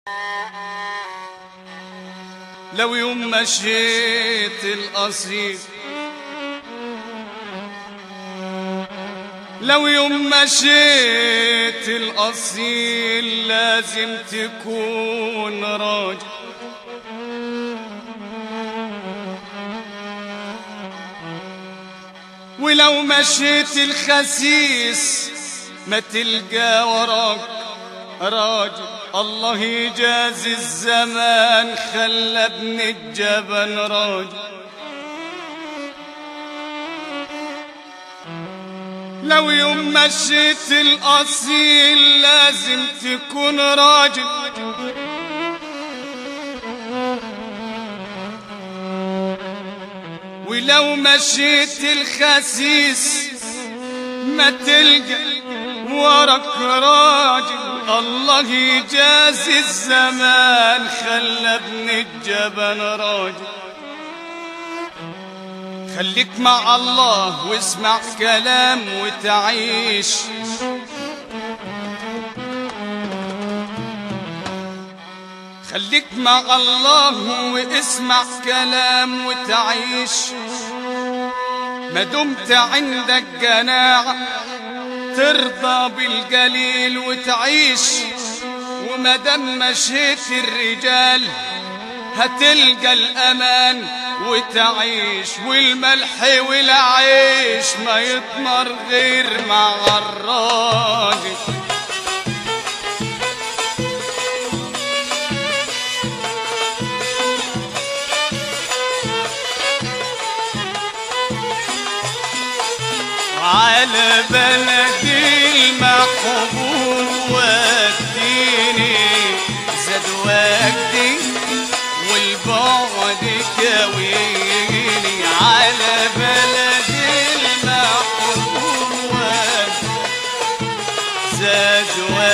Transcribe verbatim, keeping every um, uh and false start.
لو يوم مشيت القصير، لو يوم مشيت الأصيل لازم تكون راجل، ولو مشيت الخسيس ما تلقى وراك راجل. الله يجازي الزمان خلى ابن الجبل راجل. لو يوم مشيت الأصيل لازم تكون راجل، ولو مشيت الخسيس ما تلقى وراك راجل. الله يجازي الزمان خلى ابن الجبل راجل. خليك مع الله واسمع كلام وتعيش، خليك مع الله واسمع كلام وتعيش. ما دمت عندك قناعة ترضى بالقليل وتعيش، وما دام مشيت الرجال هتلقى الأمان وتعيش. والملح والعيش ما يطمر غير مع الراجل. على بلدي المحبوب وديني زاد وجدي والبعد كويني. على بلدي المحبوب زاد وجدي